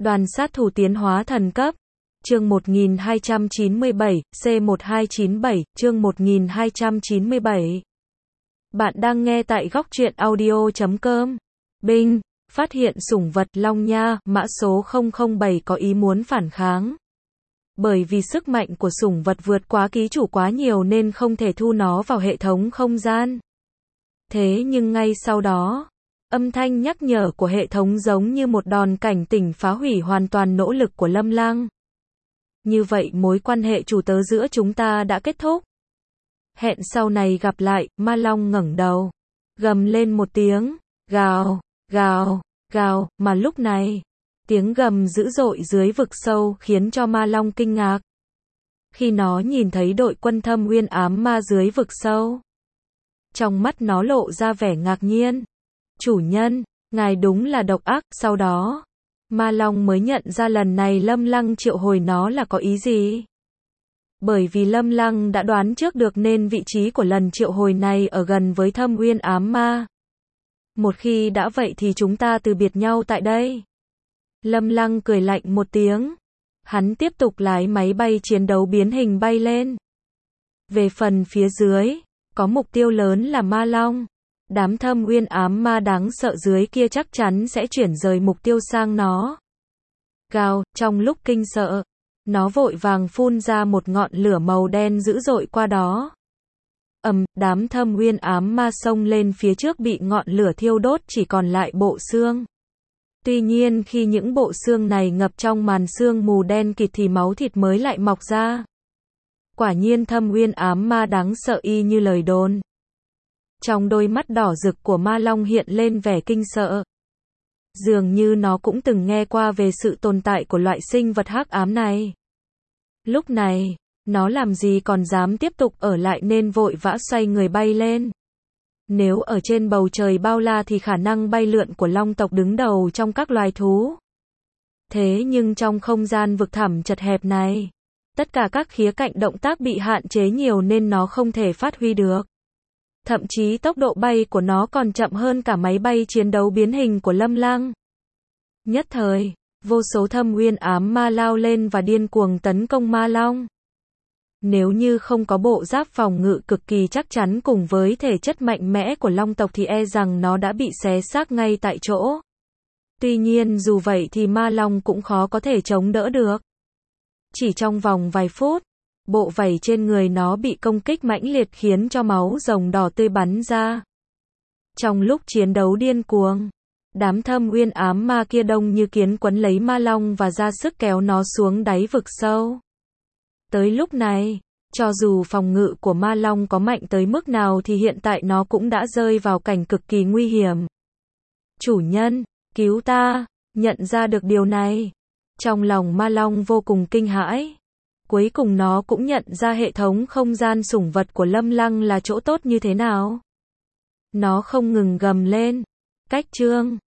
Đoàn sát thủ tiến hóa thần cấp. Chương 1297, C1297, chương 1297. Bạn đang nghe tại góc truyện audio.com. Binh, phát hiện sủng vật Long Nha, mã số 007 có ý muốn phản kháng. Bởi vì sức mạnh của sủng vật vượt quá ký chủ quá nhiều nên không thể thu nó vào hệ thống không gian. Thế nhưng ngay sau đó, âm thanh nhắc nhở của hệ thống giống như một đòn cảnh tỉnh phá hủy hoàn toàn nỗ lực của Lâm Lăng. Như vậy mối quan hệ chủ tớ giữa chúng ta đã kết thúc. Hẹn sau này gặp lại. Ma Long ngẩng đầu, gầm lên một tiếng, gào, gào, gào, mà lúc này, tiếng gầm dữ dội dưới vực sâu khiến cho Ma Long kinh ngạc. Khi nó nhìn thấy đội quân Thâm Uyên ám ma dưới vực sâu, trong mắt nó lộ ra vẻ ngạc nhiên. Chủ nhân, ngài đúng là độc ác. Sau đó, Ma Long mới nhận ra lần này Lâm Lăng triệu hồi nó là có ý gì. Bởi vì Lâm Lăng đã đoán trước được nên vị trí của lần triệu hồi này ở gần với Thâm Uyên ám ma. Một khi đã vậy thì chúng ta từ biệt nhau tại đây. Lâm Lăng cười lạnh một tiếng. Hắn tiếp tục lái máy bay chiến đấu biến hình bay lên. Về phần phía dưới, có mục tiêu lớn là Ma Long. Đám Thâm Uyên ám ma đáng sợ dưới kia chắc chắn sẽ chuyển rời mục tiêu sang nó. Gào, trong lúc kinh sợ, nó vội vàng phun ra một ngọn lửa màu đen dữ dội qua đó. Đám Thâm Uyên ám ma xông lên phía trước bị ngọn lửa thiêu đốt chỉ còn lại bộ xương. Tuy nhiên khi những bộ xương này ngập trong màn sương mù đen kịt thì máu thịt mới lại mọc ra. Quả nhiên Thâm Uyên ám ma đáng sợ y như lời đồn. Trong đôi mắt đỏ rực của Ma Long hiện lên vẻ kinh sợ. Dường như nó cũng từng nghe qua về sự tồn tại của loại sinh vật hắc ám này. Lúc này, nó làm gì còn dám tiếp tục ở lại nên vội vã xoay người bay lên. Nếu ở trên bầu trời bao la thì khả năng bay lượn của long tộc đứng đầu trong các loài thú. Thế nhưng trong không gian vực thẳm chật hẹp này, tất cả các khía cạnh động tác bị hạn chế nhiều nên nó không thể phát huy được. Thậm chí tốc độ bay của nó còn chậm hơn cả máy bay chiến đấu biến hình của Lâm Lăng. Nhất thời, vô số Thâm Uyên ám ma lao lên và điên cuồng tấn công Ma Long. Nếu như không có bộ giáp phòng ngự cực kỳ chắc chắn cùng với thể chất mạnh mẽ của long tộc thì e rằng nó đã bị xé xác ngay tại chỗ. Tuy nhiên dù vậy thì Ma Long cũng khó có thể chống đỡ được. Chỉ trong vòng vài phút, bộ vảy trên người nó bị công kích mãnh liệt khiến cho máu rồng đỏ tươi bắn ra. Trong lúc chiến đấu điên cuồng, đám Thâm Uyên ám ma kia đông như kiến quấn lấy Ma Long và ra sức kéo nó xuống đáy vực sâu. Tới lúc này, cho dù phòng ngự của Ma Long có mạnh tới mức nào thì hiện tại nó cũng đã rơi vào cảnh cực kỳ nguy hiểm. Chủ nhân, cứu ta! Nhận ra được điều này, trong lòng Ma Long vô cùng kinh hãi. Cuối cùng nó cũng nhận ra hệ thống không gian sủng vật của Lâm Lăng là chỗ tốt như thế nào. Nó không ngừng gầm lên. Cách chương